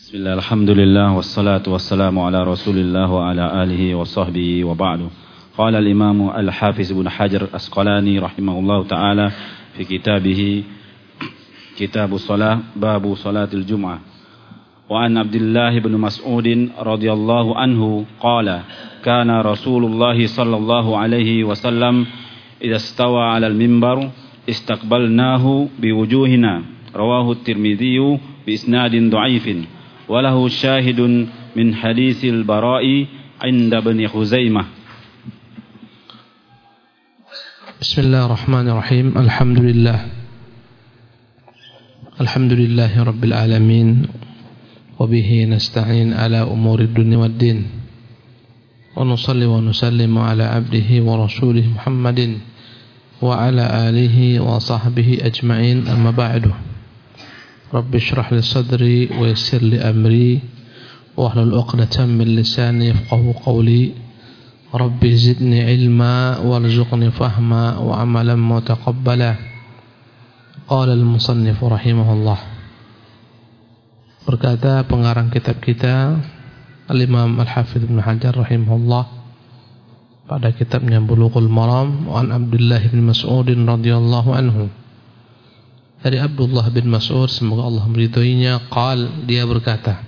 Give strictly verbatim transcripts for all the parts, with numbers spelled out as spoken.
Bismillah, alhamdulillah, wassalatu wassalamu ala rasulillah wa ala alihi wa sahbihi wa ba'du. Qala al-imamu al-hafiz ibn Hajar Asqalani rahimahullah ta'ala fi kitabihi Kitabu Salah, Babu Salatil Jum'ah. Wa an Abdullah ibn Mas'ud radhiyallahu anhu qala kana Rasulullah sallallahu alaihi wasallam idza istawa 'ala al-mimbar istaqbalnahu biwujuhina. Rawahu at-Tirmidzi bi isnadin dha'ifin. وله شاهد من حديث البراء عند ابن خزيمة. بسم الله الرحمن الرحيم. الحمد لله الحمد لله رب العالمين وبه نستعين على أمور الدنيا والدين ونصلي ونسلم على عبده ورسوله محمد وعلى آله وصحبه أجمعين. أما بعد، Rabbi shrah li sadri wa yassir li amri wahlul 'uqdatam min lisani yafqahu qawli. Rabbi zidni ilma warzuqni fahma wa amalan mutaqabbala. Qala al-musannif rahimahullah. Berkata pengarang kitab kita Al-Imam Al-Hafidz Ibn Hajar rahimahullah pada kitabnya Bulughul Maram, an Abdullah bin Mas'ud radhiyallahu anhu, dari Abdullah bin Mas'ud, semoga Allah meridhoinya, qal, dia berkata,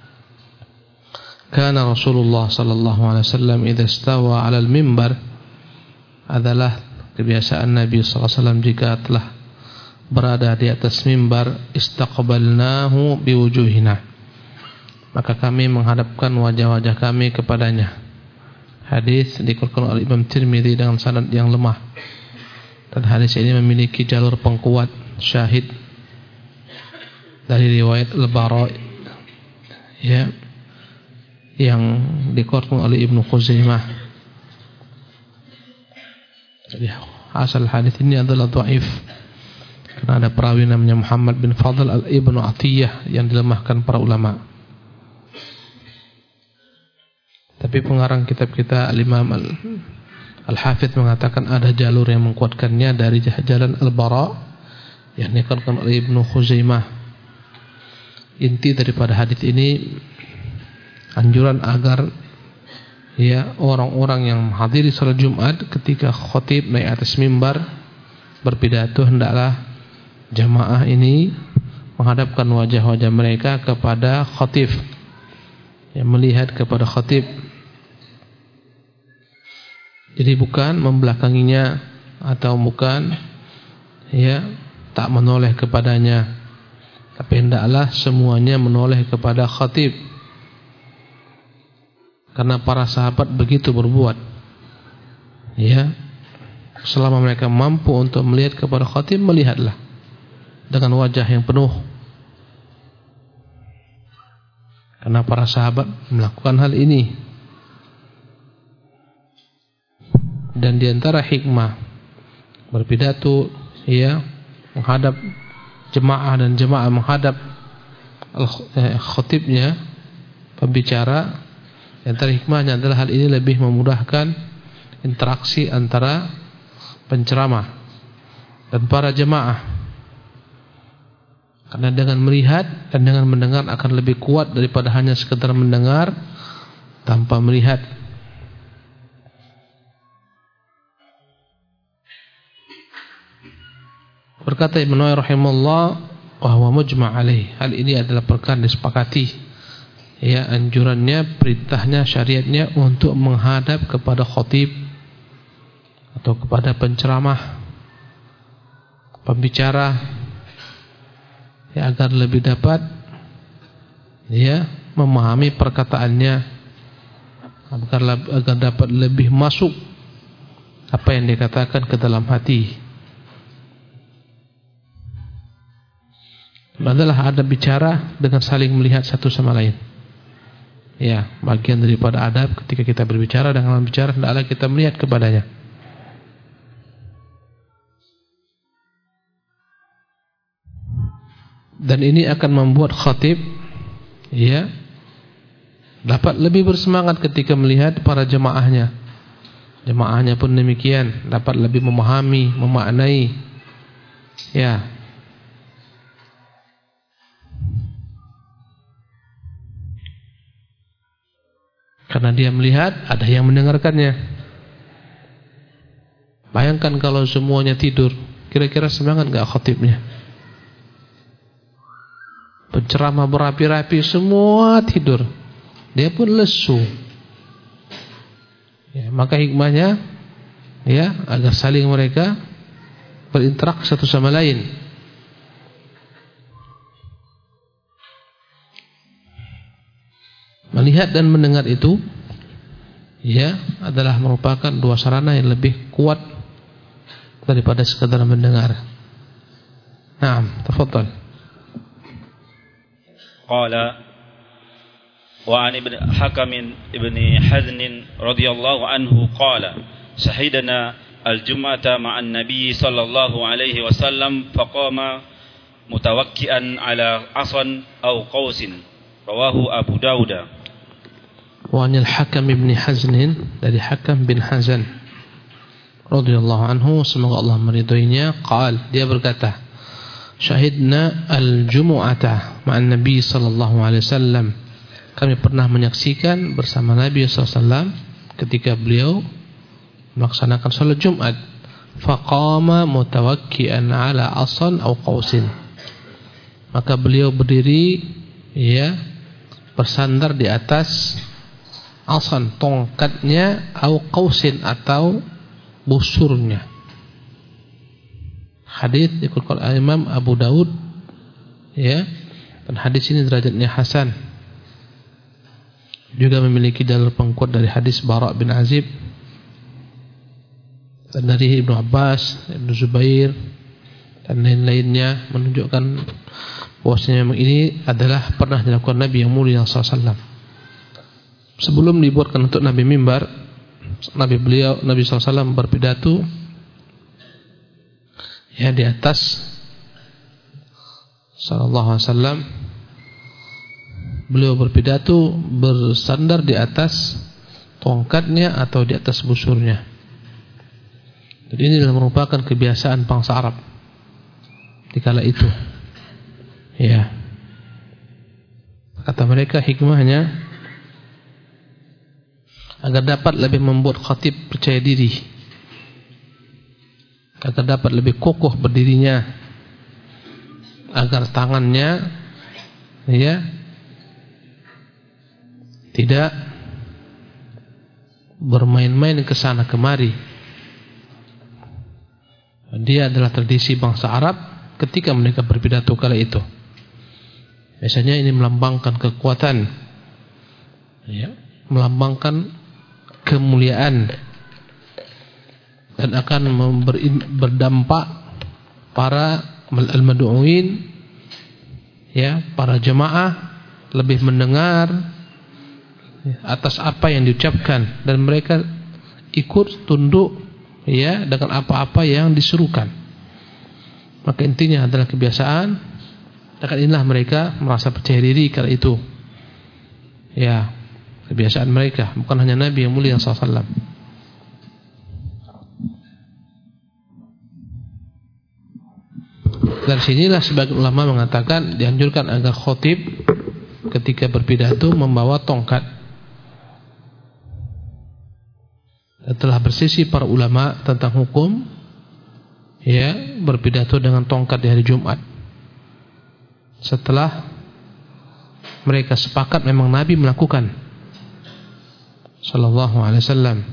kana Rasulullah sallallahu alaihi wasallam idza istawa 'ala al-mimbar, adalah kebiasaan Nabi sallallahu alaihi wasallam jika telah berada di atas mimbar, istaqbalnahu biwujuhina, maka kami menghadapkan wajah-wajah kami kepadanya. Hadis dikeluarkan oleh Imam Tirmidzi dengan sanad yang lemah, dan hadis ini memiliki jalur pengkuat syahid dari riwayat Al-Bara, ya, yang dikeluarkan oleh Ibnu Khuzaimah. Jadi asal hadis ini adalah dhaif karena ada perawi namanya Muhammad bin Fadl al-Ibnu Atiyah yang dilemahkan para ulama. Tapi pengarang kitab kita Al-Imam Al-Hafidz mengatakan ada jalur yang menguatkannya dari jalan Al-Bara yang dikeluarkan oleh Ibnu Khuzaimah. Inti daripada hadis ini anjuran agar ya orang-orang yang menghadiri salat Jumat ketika khatib naik atas mimbar berpidato, hendaklah jamaah ini menghadapkan wajah-wajah mereka kepada khatib, yang melihat kepada khatib. Jadi bukan membelakanginya atau bukan ya tak menoleh kepadanya, tapi hendaklah semuanya menoleh kepada khatib, karena para sahabat begitu berbuat, ya, selama mereka mampu untuk melihat kepada khatib, melihatlah dengan wajah yang penuh, karena para sahabat melakukan hal ini. Dan diantara hikmah berpidato, ya, menghadap jemaah dan jemaah menghadap khatibnya, pembicara, antara hikmahnya adalah hal ini lebih memudahkan interaksi antara penceramah dan para jemaah, karena dengan melihat dan dengan mendengar akan lebih kuat daripada hanya sekedar mendengar tanpa melihat. Berkata Ibnu Nu'aym rahimahullah, wa huwa mujma' alaih, hal ini adalah perkara disepakati, ya, anjurannya, perintahnya, syariatnya untuk menghadap kepada khatib atau kepada penceramah, pembicara, ya, agar lebih dapat ya memahami perkataannya, agar, agar dapat lebih masuk apa yang dikatakan ke dalam hati. Adalah adab bicara dengan saling melihat satu sama lain. Ya, bagian daripada adab ketika kita berbicara, dengan berbicara hendaklah kita melihat kepadanya. Dan ini akan membuat khatib, ya, dapat lebih bersemangat ketika melihat para jemaahnya. Jemaahnya pun demikian, dapat lebih memahami, memaknai, ya. Karena dia melihat ada yang mendengarkannya. Bayangkan kalau semuanya tidur, kira-kira semangat gak khatibnya? Penceramah berapi-rapi, semua tidur, dia pun lesu. Ya, maka hikmahnya, ya, agar saling mereka berinteraksi satu sama lain. Melihat dan mendengar itu, ya, adalah merupakan dua sarana yang lebih kuat daripada sekadar mendengar. Naam, tafadhal. Qala wa an ibn Hakam ibn Hazn radhiyallahu anhu qala shahidana al-jum'ata ma'an nabiy sallallahu alaihi wasallam faqama mutawakkian ala asan aw qausin rawahu Abu Dawud. Wa an al-Hakam ibn Hazn, dari Hakam bin Hazan radhiyallahu anhu, semoga Allah meridhoinya, qal, dia berkata, syahidna al-jumu'ata ma'an nabi sallallahu alaihi wasallam, kami pernah menyaksikan bersama Nabi sallallahu alaihi wasallam ketika beliau melaksanakan salat Jumat, faqama mutawakkian ala asan aw qausin, maka beliau berdiri, ya, bersandar di atas asan, tongkatnya, au qausin, atau busurnya. Hadis dikutip oleh Imam Abu Daud, ya, dan hadis ini derajatnya hasan. Juga memiliki dalil pengkuat dari hadis Bara bin Azib dan dari Ibnu Abbas, Ibnu Zubair dan lain-lainnya, menunjukkan bahwasanya memang ini adalah pernah dilakukan Nabi yang mulia sallallahu alaihi wasallam. Sebelum dibuatkan untuk Nabi mimbar, Nabi beliau Nabi sallallahu alaihi wasallam berpidato, ya, di atas sallallahu alaihi wasallam. Beliau berpidato bersandar di atas tongkatnya atau di atas busurnya. Jadi ini adalah merupakan kebiasaan bangsa Arab di kala itu. Ya. Kata mereka hikmahnya agar dapat lebih membuat khatib percaya diri, agar dapat lebih kokoh berdirinya, agar tangannya, ya, tidak bermain-main ke sana kemari. Dia adalah tradisi bangsa Arab ketika mereka berpidato kala itu. Biasanya ini melambangkan kekuatan, ya, melambangkan kemuliaan, dan akan berdampak para al-mad'uin, ya, para jemaah lebih mendengar atas apa yang diucapkan dan mereka ikut tunduk, ya, dengan apa-apa yang diserukan. Maka intinya adalah kebiasaan. Dan inilah mereka merasa percaya diri kala itu. Ya, kebiasaan mereka, bukan hanya Nabi yang mulia sallallahu alaihi wasallam. Dari sinilah sebagian ulama mengatakan dianjurkan agar khatib ketika berpidato membawa tongkat. Dan telah bersisi para ulama tentang hukum, ya, berpidato dengan tongkat di hari Jumat. Setelah mereka sepakat memang Nabi melakukan sallallahu alaihi wasallam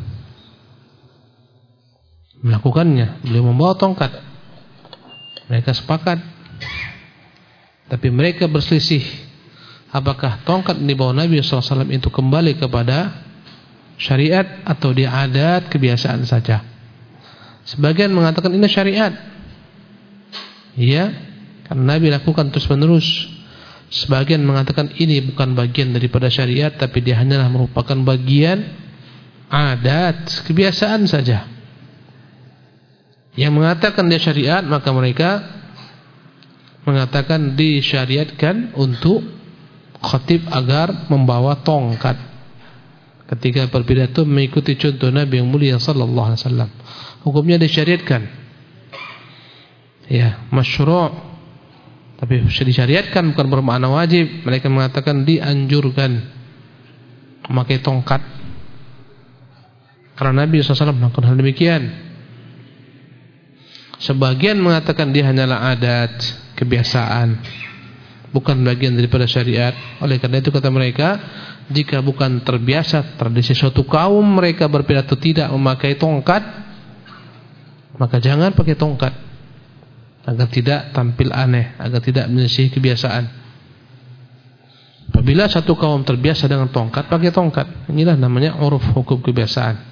melakukannya, beliau membawa tongkat. Mereka sepakat, tapi mereka berselisih apakah tongkat yang dibawa Nabi sallallahu alaihi wasallam itu kembali kepada syariat atau dia adat kebiasaan saja. Sebagian mengatakan ini syariat, iya, karena Nabi lakukan terus menerus. Sebagian mengatakan ini bukan bagian daripada syariat, tapi dia hanyalah merupakan bagian adat kebiasaan saja. Yang mengatakan dia syariat, maka mereka mengatakan disyariatkan untuk khatib agar membawa tongkat ketika berpidato mengikuti contoh Nabi yang mulia sallallahu alaihi wasallam. Hukumnya disyariatkan, ya, masyru', tapi disyariatkan bukan bermakna wajib. Mereka mengatakan dianjurkan memakai tongkat Karena Nabi shallallahu alaihi wasallam melakukan hal demikian. Sebagian mengatakan dia hanyalah adat, kebiasaan, bukan bagian daripada syariat. Oleh karena itu kata mereka, jika bukan terbiasa tradisi suatu kaum mereka berpidato tidak memakai tongkat, maka jangan pakai tongkat, agar tidak tampil aneh, agar tidak menyelisihi kebiasaan. Apabila satu kaum terbiasa dengan tongkat, pakai tongkat. Inilah namanya uruf, hukum kebiasaan.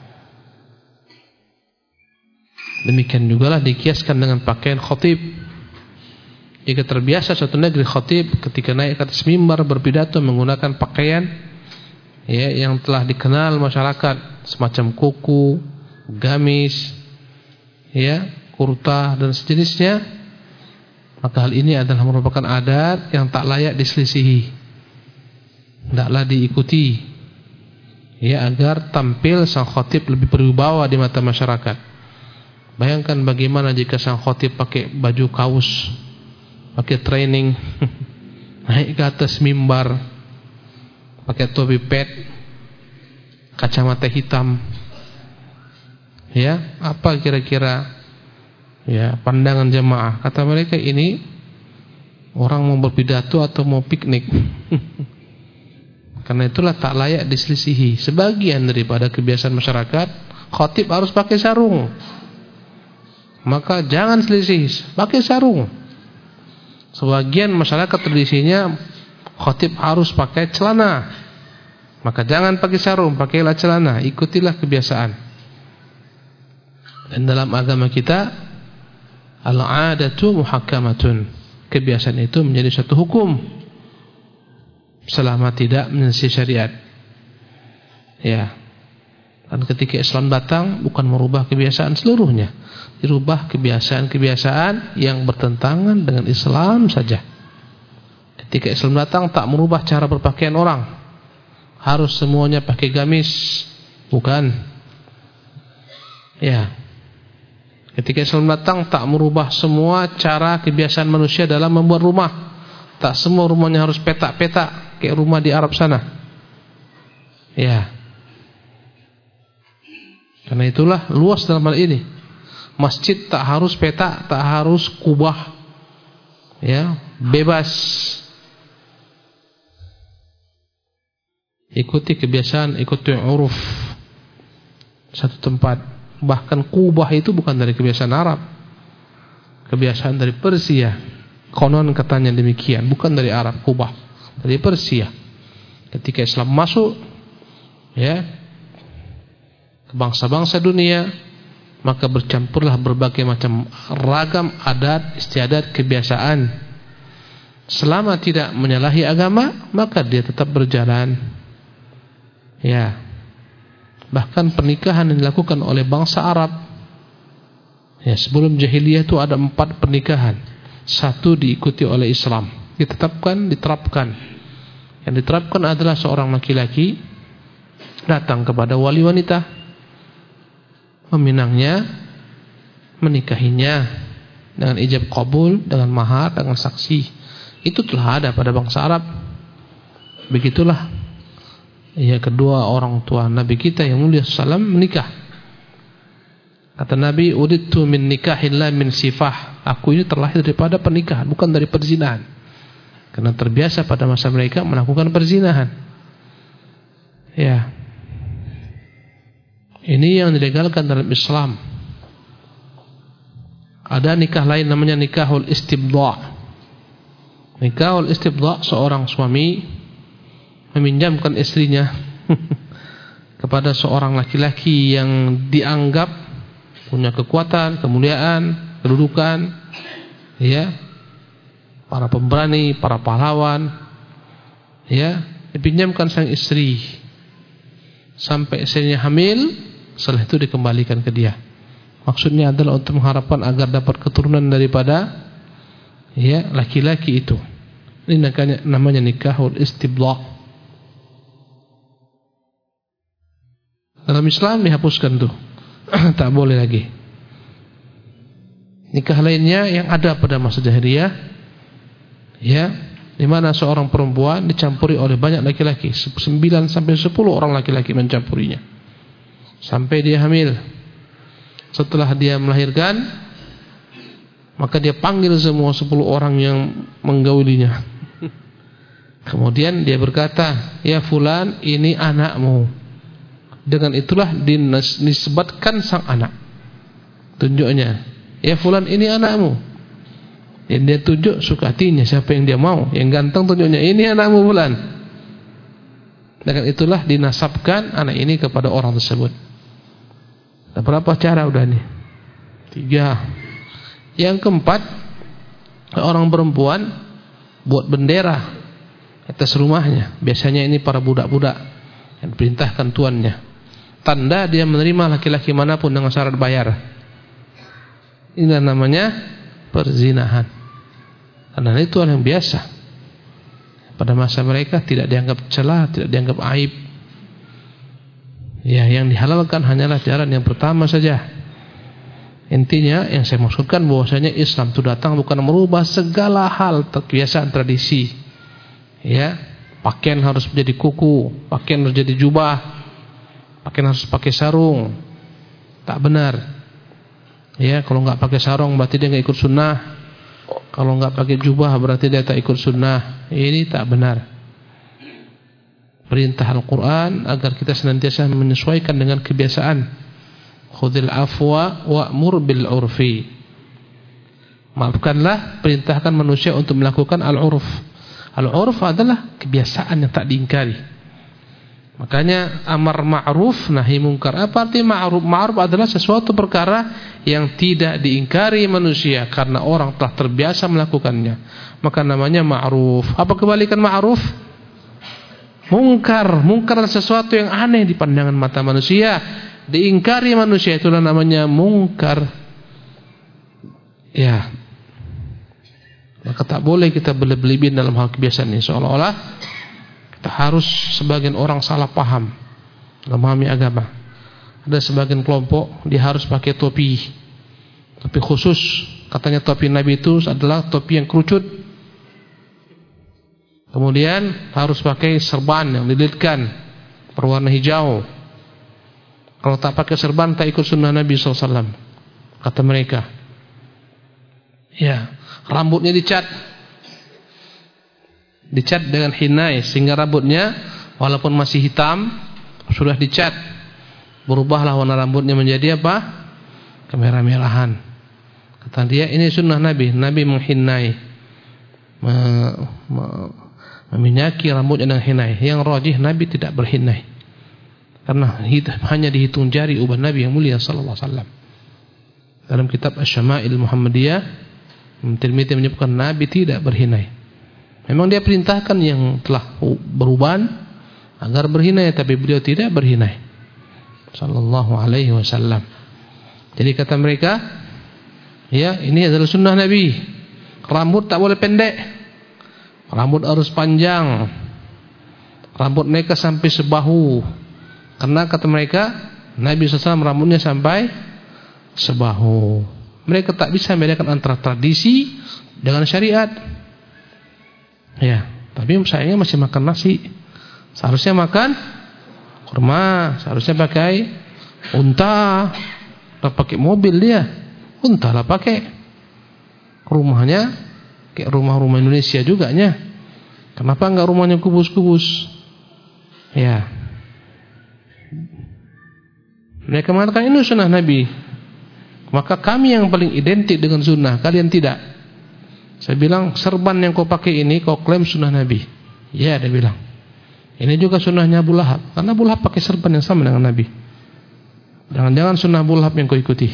Demikian jugalah dikiaskan dengan pakaian khatib. Jika terbiasa suatu negeri khatib ketika naik ke atas mimbar berpidato menggunakan pakaian ya, yang telah dikenal masyarakat, semacam kuku, gamis, ya, kurta dan sejenisnya, maka hal ini adalah merupakan adat yang tak layak diselisihi, tidaklah diikuti, ya, agar tampil sang khatib lebih berwibawa di mata masyarakat. Bayangkan bagaimana jika sang khatib pakai baju kaos, pakai training, naik ke atas mimbar, pakai topi pet, kacamata hitam, ya, apa kira-kira ya pandangan jemaah? Kata mereka, ini orang mau berpidato atau mau piknik. Karena itulah tak layak diselisihi. Sebagian daripada kebiasaan masyarakat, khatib harus pakai sarung, maka jangan selisih, pakai sarung. Sebagian masyarakat tradisinya khatib harus pakai celana, maka jangan pakai sarung, pakailah celana. Ikutilah kebiasaan. Dan dalam agama kita, al-'adatu muhakkamatun, kebiasaan itu menjadi satu hukum selama tidak menyelisihi syariat. Ya. Dan ketika Islam datang, bukan merubah kebiasaan seluruhnya, dirubah kebiasaan-kebiasaan yang bertentangan dengan Islam saja. Ketika Islam datang, tak merubah cara berpakaian orang, harus semuanya pakai gamis, bukan. Ya. Ketika Islam datang, tak merubah semua cara kebiasaan manusia dalam membuat rumah. Tak semua rumahnya harus petak-petak kayak rumah di Arab sana. Ya. Karena itulah luas dalam hal ini. Masjid tak harus petak, tak harus kubah, ya, bebas. Ikuti kebiasaan, ikuti uruf satu tempat. Bahkan kubah itu bukan dari kebiasaan Arab, kebiasaan dari Persia. Konon katanya demikian, bukan dari Arab. Kubah dari Persia. Ketika Islam masuk, ya, ke bangsa-bangsa dunia, maka bercampurlah berbagai macam ragam adat, istiadat, kebiasaan. Selama tidak menyalahi agama, maka dia tetap berjalan. Ya. Bahkan pernikahan yang dilakukan oleh bangsa Arab, ya, sebelum jahiliyah itu ada empat pernikahan. Satu diikuti oleh Islam, ditetapkan, diterapkan. Yang diterapkan adalah seorang laki-laki datang kepada wali wanita, meminangnya, menikahinya dengan ijab qabul, dengan mahar, dengan saksi. Itu telah ada pada bangsa Arab. Begitulah ya kedua orang tua Nabi kita yang mulia sallallahu alaihi wasallam menikah. Kata Nabi, "Udittu min nikahillah min sifah." Aku ini terlahir daripada pernikahan, bukan dari perzinahan. Karena terbiasa pada masa mereka melakukan perzinahan. Ya. Ini yang dilegalkan dalam Islam. Ada nikah lain namanya nikahul istibdha'. Nikahul istibdha', seorang suami meminjamkan istrinya kepada seorang laki-laki yang dianggap punya kekuatan, kemuliaan, kedudukan, ya, para pemberani, para pahlawan, ya, dipinjamkan sang istri sampai istrinya hamil. Setelah itu dikembalikan ke dia. Maksudnya adalah untuk mengharapkan agar dapat keturunan daripada ya laki-laki itu. Ini namanya, namanya nikahul istibdha'. Dalam Islam dihapuskan tuh. Tak boleh lagi. Nikah lainnya yang ada pada masa jahiliyah, ya, di mana seorang perempuan dicampuri oleh banyak laki-laki, sembilan sampai sepuluh orang laki-laki mencampurinya. sampai dia hamil. Setelah dia melahirkan, maka dia panggil semua sepuluh orang yang menggaulinya. Kemudian dia berkata, ya fulan, ini anakmu. Dengan itulah dinisbatkan sang anak. Tunjuknya, ya fulan, ini anakmu. Yang dia tunjuk suka hatinya, siapa yang dia mau. Yang ganteng tunjuknya, ini anakmu fulan. Dengan itulah dinasabkan anak ini kepada orang tersebut. Ada berapa cara udah nih? Tiga. Yang keempat, orang perempuan buat bendera atas rumahnya. Biasanya ini para budak-budak yang diperintahkan tuannya. Tanda dia menerima laki-laki manapun dengan syarat bayar. Ini namanya perzinahan. Karena itu hal yang biasa. Pada masa mereka tidak dianggap celah, tidak dianggap aib. Ya, yang dihalalkan hanyalah jalan yang pertama saja. Intinya yang saya maksudkan bahwasanya Islam itu datang bukan merubah segala hal kebiasaan tradisi. Ya, pakaian harus menjadi kuku, pakaian harus jadi jubah, pakaian harus pakai sarung. Tak benar. Ya, kalau enggak pakai sarung berarti dia enggak ikut sunnah. Kalau enggak pakai jubah berarti dia tak ikut sunnah. Ini tak benar. Perintah Al-Quran agar kita senantiasa menyesuaikan dengan kebiasaan. Khudil afwa wa'mur bil urfi. Maafkanlah, perintahkan manusia untuk melakukan al-urf. Al-urf adalah kebiasaan yang tak diingkari. Makanya amar ma'ruf nahi mungkar. Apa arti ma'ruf? Ma'ruf adalah sesuatu perkara yang tidak diingkari manusia karena orang telah terbiasa melakukannya. Maka namanya ma'ruf. Apa kebalikan ma'ruf? Mungkar. Mungkar adalah sesuatu yang aneh di pandangan mata manusia, diingkari manusia, itulah namanya mungkar. Ya. Maka tak boleh kita berlebihan dalam hal kebiasaan ini. Seolah-olah kita harus, sebagian orang salah paham dalam memahami agama. Ada sebagian kelompok dia harus pakai topi, topi khusus. Katanya topi Nabi itu adalah topi yang kerucut. Kemudian harus pakai serban yang dililitkan berwarna hijau. Kalau tak pakai serban tak ikut sunnah Nabi shallallahu alaihi wasallam, kata mereka. Ya, rambutnya dicat. Dicat dengan hinai sehingga rambutnya walaupun masih hitam sudah dicat, berubahlah warna rambutnya menjadi apa? Kemerah-merahan. Kata dia ini sunnah Nabi. Nabi menghinai, me, me, meminyaki rambutnya dengan hinai. Yang rajih Nabi tidak berhinai, karena hanya dihitung jari uban Nabi yang mulia sallallahu alaihi wasallam. Dalam kitab Asy-Syama'il Muhammadiyah, Tirmidzi menyebutkan Nabi tidak berhinai. Memang dia perintahkan yang telah beruban agar berhinai, tapi beliau tidak berhinai sallallahu alaihi wasallam. Jadi kata mereka, ya ini adalah sunnah Nabi. Rambut tak boleh pendek, rambut harus panjang. Rambut mereka sampai sebahu, karena kata mereka Nabi sallallahu alaihi wasallam rambutnya sampai sebahu. Mereka tak bisa membedakan antara tradisi dengan syariat. Ya, tapi sayangnya masih makan nasi. Seharusnya makan kurma, seharusnya pakai unta. Tak pakai mobil dia, unta lah pakai. Rumahnya kayak rumah-rumah Indonesia juga nya. Kenapa enggak rumahnya kubus-kubus? Ya. Mereka mengatakan ini sunnah Nabi. Maka kami yang paling identik dengan sunnah, kalian tidak. Saya bilang, serban yang kau pakai ini kau klaim sunnah Nabi. Ya, dia bilang. Ini juga sunnahnya Abu Lahab, karena Abu Lahab pakai serban yang sama dengan Nabi. Jangan-jangan sunnah Abu Lahab yang kau ikuti.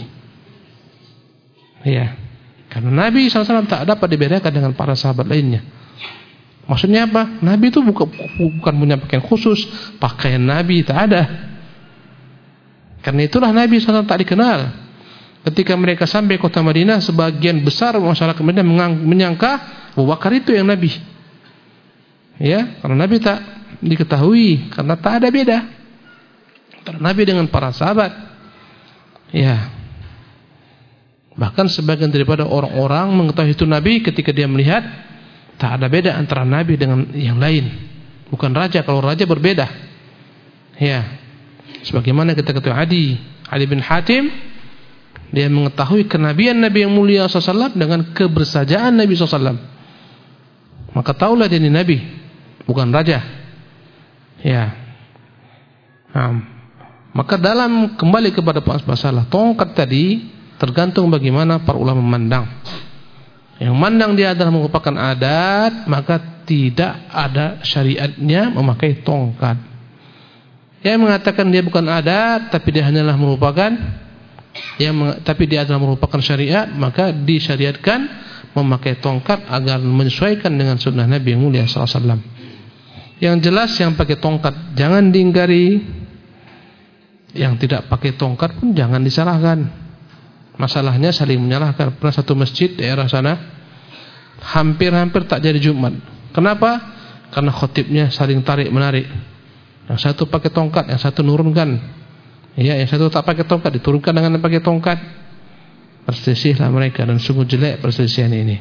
Ya, karena Nabi sallallahu alaihi wasallam tak dapat dibedakan dengan para sahabat lainnya. Maksudnya apa? Nabi itu bukan, bukan punya pakaian khusus. Pakaian Nabi tak ada. Karena itulah Nabi sallallahu alaihi wasallam tak dikenal. Ketika mereka sampai kota Madinah, sebagian besar masyarakat Madinah menyangka Abu Bakar itu yang Nabi. Ya, karena Nabi tak diketahui, karena tak ada beda antara Nabi dengan para sahabat. Ya. Bahkan sebagian daripada orang-orang mengetahui itu Nabi ketika dia melihat tak ada beda antara Nabi dengan yang lain. Bukan raja, kalau raja berbeda. Ya. Sebagaimana kita ketahui Adi, Adi bin Hatim, dia mengetahui kenabian Nabi yang mulia sallallahu alaihi wasallam dengan kebersajaan Nabi sallallahu alaihi wasallam. Maka taulah dia ini Nabi, bukan raja. Ya. Nah, maka dalam kembali kepada masalah tongkat tadi, tergantung bagaimana para ulama memandang. Yang mandang dia adalah merupakan adat, maka tidak ada syariatnya memakai tongkat. Yang mengatakan dia bukan adat, tapi dia hanyalah merupakan yang tapi dia adalah merupakan syariat, maka disyariatkan memakai tongkat agar menyesuaikan dengan sunnah Nabi yang mulia sallallahu alaihi wasallam. Yang jelas yang pakai tongkat jangan diingkari, yang tidak pakai tongkat pun jangan disalahkan. Masalahnya saling menyalahkan. Pernah satu masjid daerah sana hampir-hampir tak jadi Jumat. Kenapa? Karena khotibnya saling tarik menarik. Yang satu pakai tongkat, yang satu nurunkan. Ya, yang satu tak pakai tongkat, diturunkan dengan pakai tongkat. Perselisihlah mereka, dan sungguh jelek perselisihan ini.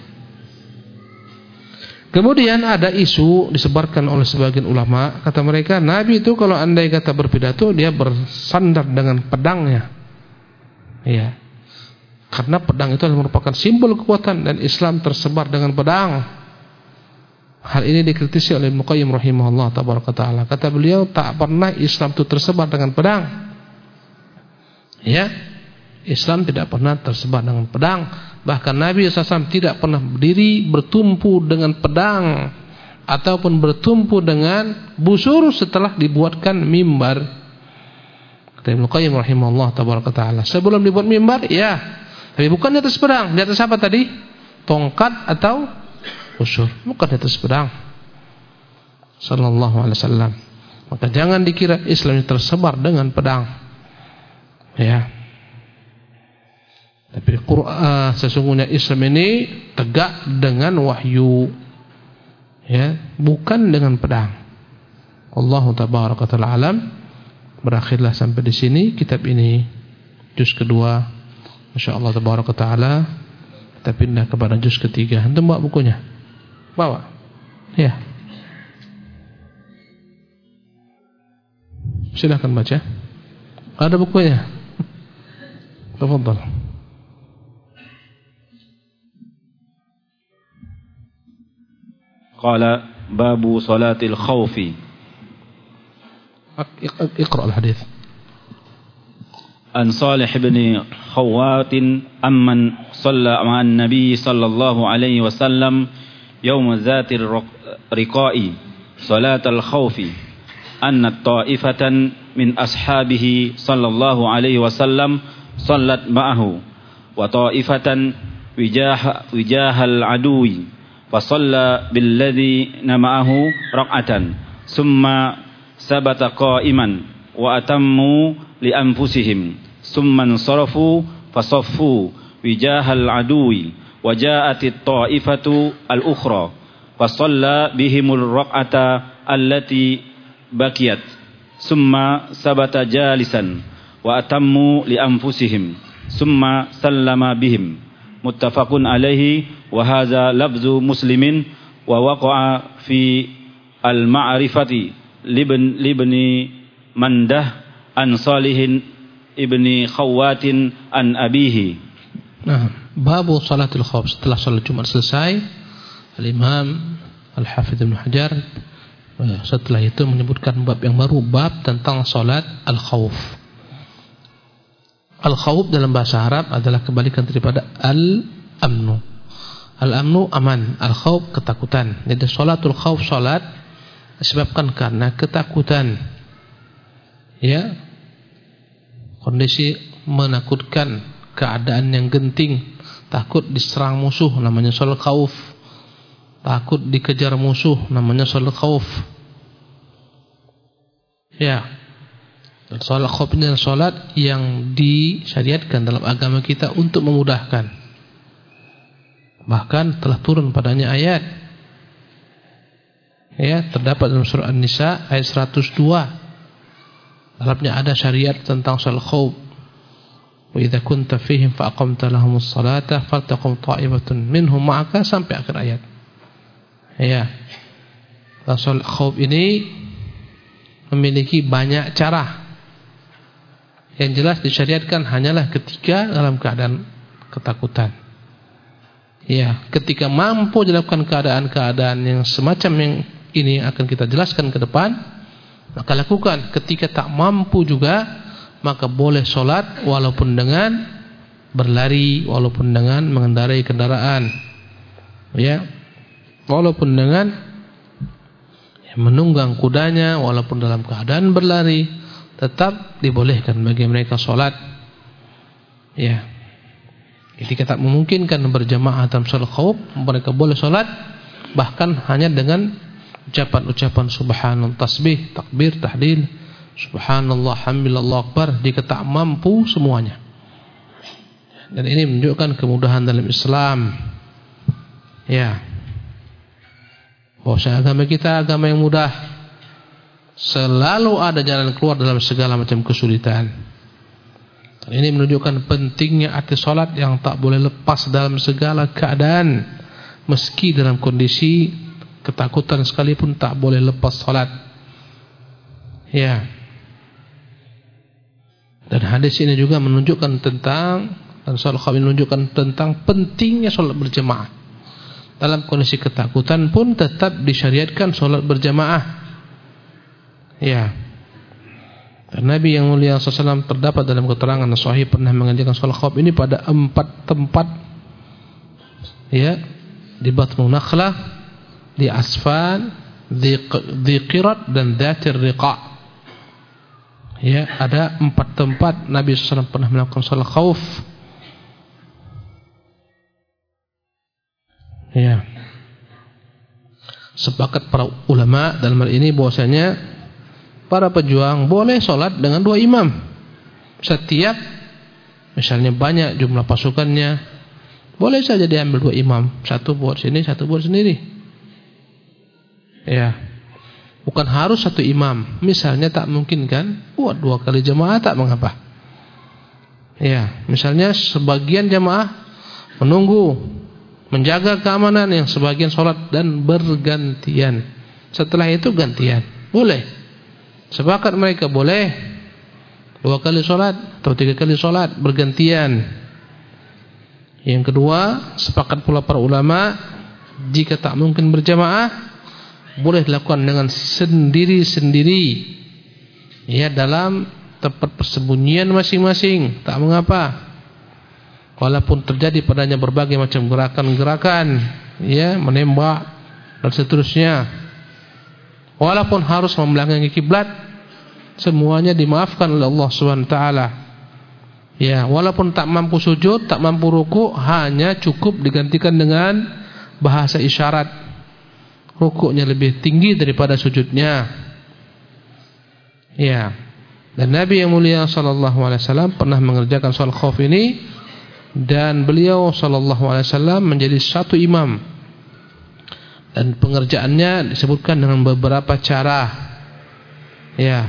Kemudian ada isu disebarkan oleh sebagian ulama, kata mereka Nabi itu kalau andai kata berpidato dia bersandar dengan pedangnya. Ya. Karena pedang itu merupakan simbol kekuatan dan Islam tersebar dengan pedang. Hal ini dikritisi oleh Ibnu Qayyim rahimahullah tabaraka taala. Kata beliau tak pernah Islam itu tersebar dengan pedang. Ya. Islam tidak pernah tersebar dengan pedang. Bahkan Nabi sallallahu alaihi wasallam tidak pernah berdiri bertumpu dengan pedang ataupun bertumpu dengan busur setelah dibuatkan mimbar. Kata Ibnu Qayyim rahimahullah tabaraka taala, sebelum dibuat mimbar ya, tapi bukan di atas pedang. Di atas apa tadi? Tongkat atau busur. Bukan di atas pedang. Sallallahu alaihi wasallam. Maka jangan dikira Islam tersebar dengan pedang. Ya. Tapi Quran, sesungguhnya Islam ini tegak dengan wahyu, ya, bukan dengan pedang. Allahu tabaraka taala alam. Berakhirlah sampai di sini kitab ini, juz kedua. Masyaallah tabaraka taala. Kita pindah kepada juz ketiga. Antum bawa bukunya? Bawa. Ya. Silakan baca. Ada bukunya? Tafadhal. قال باب صلاة الخوف. اقرأ الحديث. عن صالح بن خوات أمن صلى مع النبي صلى الله عليه وسلم يوم ذات الرقاء صلاة الخوف أن الطائفة من أصحابه صلى الله عليه وسلم صلت معه وطائفة وجاه وجاه العدو فصلى بالذين معه ركعة ثم ثبت قائما وأتموا لأنفسهم ثم انصرفوا فصفوا وجاه العدو وجاءت الطائفة الأخرى فصلى بهم الركعة التي بقيت ثم ثبت جالسا وأتموا لأنفسهم ثم سلم بهم متفق عليه وهذا لفظ مسلم ووقع في المعرفة لابن لابن منده عن صالح ابن خوات عن أبيه. Nah, babu salatul khauf. Setelah salat Jumat selesai, Al-Imam Al-Hafidz Ibnu Hajar setelah itu menyebutkan bab yang baru, bab tentang salat al-khauf. Al-khauf dalam bahasa Arab adalah kebalikan daripada al-amnu. Al-amnu aman, al-khauf ketakutan. Jadi salatul khauf salat disebabkan karena ketakutan. Ya. Kondisi menakutkan, keadaan yang genting, takut diserang musuh namanya salat khauf. Takut dikejar musuh namanya salat khauf. Ya. Salat khauf ini adalah salat yang disyariatkan dalam agama kita untuk memudahkan. Bahkan telah turun padanya ayat. Ya, terdapat dalam surah An-Nisa ayat seratus dua. Dalamnya ada syariat tentang salat khauf. Wa idza kunta fihim fa aqamta lahumus salata faltaqum ta'ifatun minhum ma'aka sampai akhir ayat. Ya. Salat khauf ini memiliki banyak cara. Yang jelas disyariatkan hanyalah ketika dalam keadaan ketakutan. Ya, ketika mampu dilakukan keadaan-keadaan yang semacam yang ini akan kita jelaskan ke depan, maka lakukan. Ketika tak mampu juga, maka boleh sholat walaupun dengan berlari, walaupun dengan mengendarai kendaraan, ya, walaupun dengan ya, menunggang kudanya, walaupun dalam keadaan berlari, tetap dibolehkan bagi mereka sholat. Ya, ketika tak memungkinkan berjamaah dalam sholat khauf, mereka boleh sholat bahkan hanya dengan ucapan-ucapan subhanallah, tasbih, takbir, tahlil, subhanallah, hamdulillah, akbar, jika tak mampu semuanya. Dan ini menunjukkan kemudahan dalam Islam. Ya, bahwa agama kita agama yang mudah, selalu ada jalan keluar dalam segala macam kesulitan. Dan ini menunjukkan pentingnya arti salat yang tak boleh lepas dalam segala keadaan, meski dalam kondisi ketakutan sekalipun tak boleh lepas salat. Ya. Dan hadis ini juga menunjukkan tentang, dan salat khauf menunjukkan tentang pentingnya salat berjamaah. Dalam kondisi ketakutan pun tetap disyariatkan salat berjamaah. Ya. Dan Nabi yang mulia sallallahu alaihi wasallam terdapat dalam keterangan sahih pernah mengajarkan salat khauf ini pada empat tempat, ya, di Batnu Nakhlah, di Asfan, di, di Qirat, dan Dhatir Riqa'. Ya, ada empat tempat Nabi sallallahu alaihi wasallam pernah melakukan salat khauf. Ya. Sepakat para ulama dalam hal ini bahwasanya para pejuang boleh sholat dengan dua imam. Setiap misalnya banyak jumlah pasukannya, boleh saja diambil dua imam, satu buat sini, satu buat sendiri. Ya, bukan harus satu imam. Misalnya tak mungkin kan, buat dua kali jamaah tak mengapa. Ya, misalnya sebagian jamaah menunggu, menjaga keamanan, yang sebagian sholat dan bergantian. Setelah itu gantian, boleh. Sepakat mereka boleh dua kali sholat atau tiga kali sholat bergantian. Yang kedua, sepakat pula para ulama, jika tak mungkin berjamaah, boleh dilakukan dengan sendiri-sendiri, ya, dalam tempat persembunyian masing-masing, tak mengapa. Walaupun terjadi padanya berbagai macam gerakan-gerakan, ya, menembak dan seterusnya, walaupun harus membelakangi kiblat, semuanya dimaafkan oleh Allah subhanahu wa taala. Ya, walaupun tak mampu sujud, tak mampu ruku', hanya cukup digantikan dengan bahasa isyarat. Rukuknya lebih tinggi daripada sujudnya. Ya. Dan Nabi yang mulia sallallahu alaihi wasallam pernah mengerjakan salat khauf ini, dan beliau sallallahu alaihi wasallam menjadi satu imam. Dan pengerjaannya disebutkan dengan beberapa cara. Ya.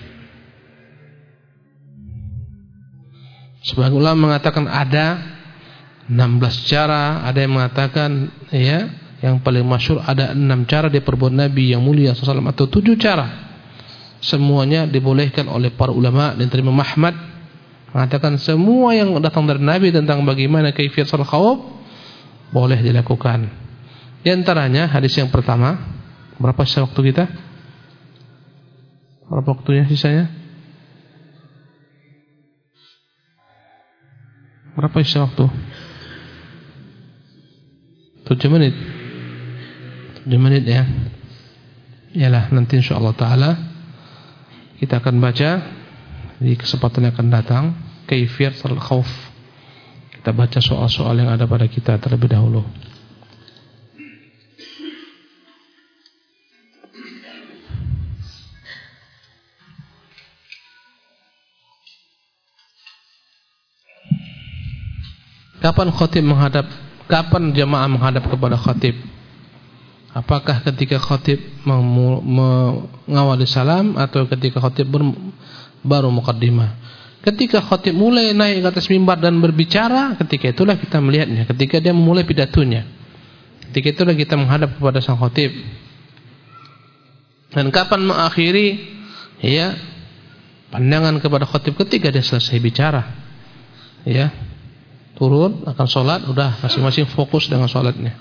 Sebagian ulama mengatakan ada enam belas cara, ada yang mengatakan, ya, yang paling masyhur ada enam cara diperbuat Nabi yang mulia sallallahu alaihi wasallam, atau tujuh cara. Semuanya dibolehkan oleh para ulama. Dan Imam Ahmad mengatakan semua yang datang dari Nabi tentang bagaimana kaifiyat salat khauf boleh dilakukan. Di antaranya hadis yang pertama. Berapa sisa waktu kita? Berapa waktunya sisanya? Berapa sisa waktu? tujuh menit. tujuh menit ya. Yalah, nanti insyaallah taala kita akan baca di kesempatan yang akan datang kaifiyat salat khauf. Kita baca soal-soal yang ada pada kita terlebih dahulu. Kapan khatib menghadap, kapan jamaah menghadap kepada khatib? Apakah ketika khatib mengawali salam atau ketika khatib baru muqaddimah? Ketika khatib mulai naik ke atas mimbar dan berbicara, ketika itulah kita melihatnya. Ketika dia memulai pidatonya, ketika itulah kita menghadap kepada sang khatib. Dan kapan mengakhiri, ya, pandangan kepada khatib ketika dia selesai bicara. Ya. Turun akan sholat, udah masing-masing fokus dengan sholatnya.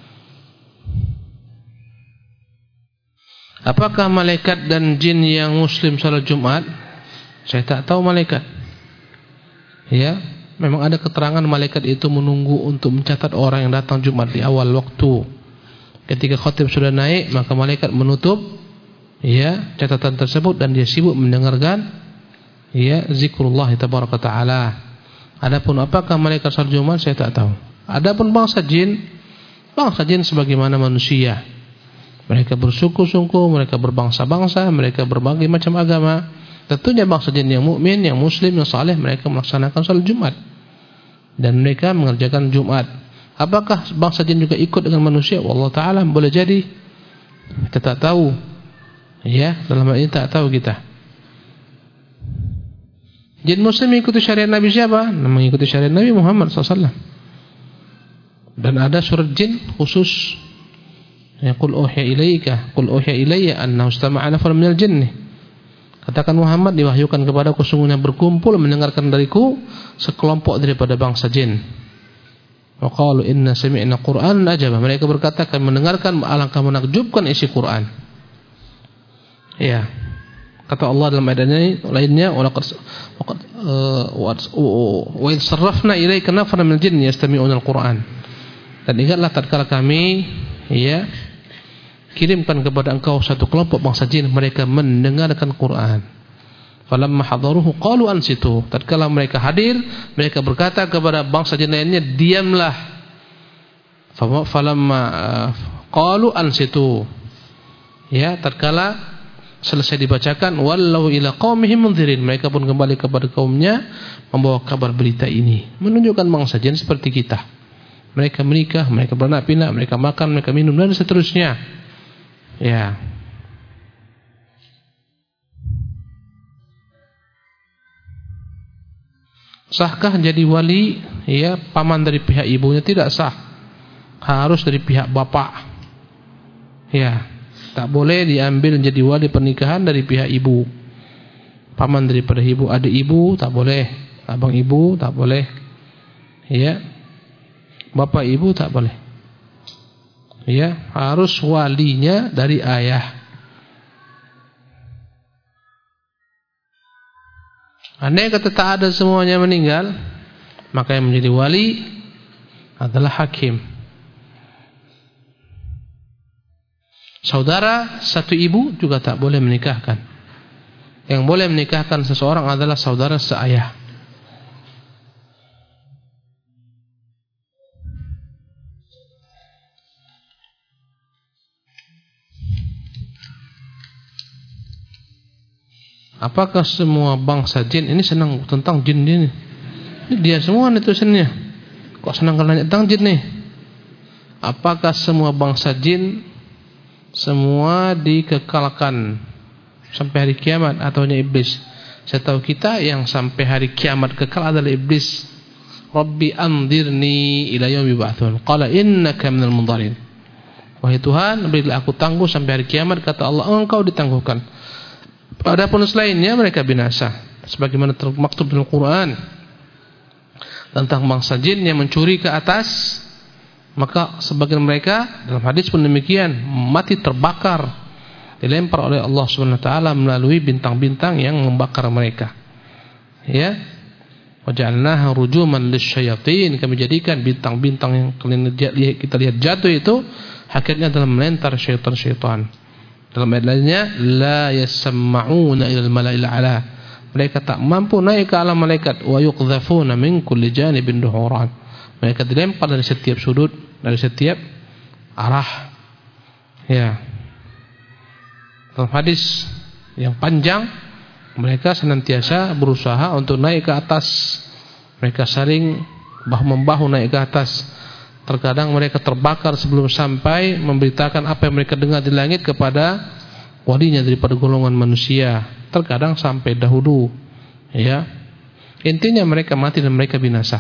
Apakah malaikat dan jin yang muslim sholat Jumat? Saya tak tahu malaikat. Ya, memang ada keterangan malaikat itu menunggu untuk mencatat orang yang datang Jumat di awal waktu. Ketika khatib sudah naik, maka malaikat menutup ya catatan tersebut dan dia sibuk mendengarkan ya zikrullah tabaraka taala. Adapun apakah malaikat sholat Jumat saya tak tahu. Adapun bangsa jin, bangsa jin sebagaimana manusia. Mereka bersuku-suku, mereka berbangsa-bangsa, mereka berbagai macam agama. Tentunya bangsa jin yang mukmin, yang muslim, yang saleh mereka melaksanakan sholat Jumat dan mereka mengerjakan Jumat. Apakah bangsa jin juga ikut dengan manusia? Wallahu taala boleh jadi. Kita tak tahu. Ya, dalam hal ini tak tahu kita. Jin muslim mengikuti syariat Nabi siapa? Mengikuti syariat Nabi Muhammad sallallahu alaihi wasallam. Dan ada surat jin khusus. Ya qul uhiya ilaika, qul uhiya ilayya annahu istama'a nafarun minal jinni. Katakan Muhammad, diwahyukan kepadaku sungguhnya berkumpul mendengarkan dariku sekelompok daripada bangsa jin. Wa qalu inna sami'na Qur'anan ajaba. Mereka berkata kami mendengarkan alangkah menakjubkan isi Quran. Ya. Kata Allah dalam ayat lainnya, walaqad wa id sarrafna ilaika nafaran minal jinni yastami'una al-Qur'an. Dan ingatlah tatkala kami ya kirimkan kepada engkau satu kelompok bangsa jin, mereka mendengarkan Quran. Falamma hadaruhu qalu ansitu. Tatkala mereka hadir, mereka berkata kepada bangsa jin lainnya, diamlah. Falamma qalu ansitu. Ya, tatkala selesai dibacakan, wallahu ila qaumihim mundzirin, mereka pun kembali kepada kaumnya membawa kabar berita ini. Menunjukkan bangsa jin seperti kita. Mereka menikah, mereka beranak pinak, mereka makan, mereka minum dan seterusnya. Ya. Sahkah jadi wali ya paman dari pihak ibunya? Tidak sah. Harus dari pihak bapak. Ya. Tak boleh diambil jadi wali pernikahan dari pihak ibu. Paman daripada ibu, adik ibu tak boleh, abang ibu tak boleh. Ya. Bapak ibu tak boleh. Ya, harus walinya dari ayah. Andai kata tak ada semuanya meninggal, maka yang menjadi wali adalah hakim. Saudara satu ibu juga tak boleh menikahkan. Yang boleh menikahkan seseorang adalah saudara seayah. Apakah semua bangsa jin ini senang tentang jin ini? Ini dia semua netizennya. Kok senang kalau nanya tentang jin nih? Apakah semua bangsa jin semua dikekalkan sampai hari kiamat atau hanya iblis? Saya tahu kita yang sampai hari kiamat kekal adalah iblis. Rabbi anzirni ila yaumi yub'atsun. Qala innaka minal mundharin. Wahai Tuhan, berilah aku tangguh sampai hari kiamat. Kata Allah, engkau ditangguhkan. Adapun selainnya mereka binasa. Sebagaimana termaktub dalam Quran tentang bangsa jin yang mencuri ke atas, maka sebagian mereka dalam hadis pun demikian mati terbakar, dilempar oleh Allah Subhanahu wa taala melalui bintang-bintang yang membakar mereka. Ya. Waja'alnaha rujuman lisyayatin, kami jadikan bintang-bintang yang kita lihat jatuh itu hakikatnya adalah melentar syaitan-syaitan. Dalam ayat lainnya, la yasma'una ilal mala'il a'la. Mereka tak mampu naik ke alam malaikat, wa yuqdhafuna min kulli janibin duhuran. Mereka dilempar dari setiap sudut, dari setiap arah. Ya. Dalam hadis yang panjang, mereka senantiasa berusaha untuk naik ke atas. Mereka saling bahu-membahu naik ke atas. Terkadang mereka terbakar sebelum sampai memberitakan apa yang mereka dengar di langit kepada walinya daripada golongan manusia. Terkadang sampai dahulu. Ya. Intinya mereka mati dan mereka binasa.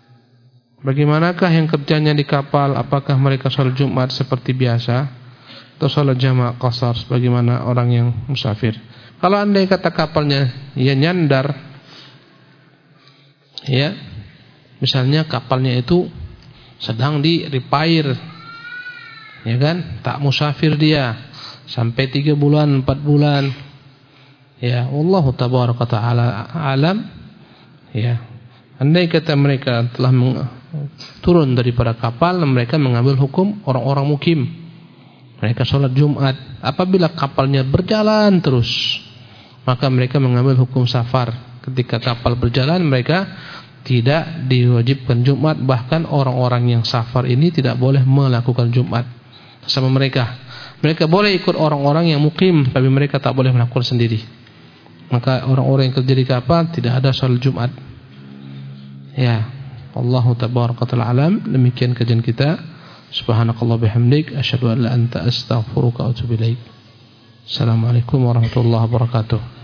Bagaimanakah yang kerjanya di kapal? Apakah mereka sholat Jumat seperti biasa? atau sholat jamak qasar sebagaimana orang yang musafir. Kalau andai kata kapalnya ya nyandar, ya, misalnya kapalnya itu sedang di repair, ya kan, tak musafir dia sampai tiga bulan, empat bulan, ya, Allah tabaraka ta'ala alam, ya. Andai kata mereka telah turun daripada kapal, mereka mengambil hukum orang-orang mukim. Mereka sholat Jumat. Apabila kapalnya berjalan terus, maka mereka mengambil hukum safar. Ketika kapal berjalan, mereka tidak diwajibkan Jumat. Bahkan orang-orang yang safar ini tidak boleh melakukan Jumat sama mereka. Mereka boleh ikut orang-orang yang mukim, tapi mereka tak boleh melakukan sendiri. Maka orang-orang yang kerja di kapal tidak ada sholat Jumat. Ya, Allahu tabaraka ta'ala alam. Demikian kajian kita. Subhanakallah bihamdik, asyhadu an la anta astaghfiruka wa atubu ilaik. Assalamualaikum warahmatullahi wabarakatuh.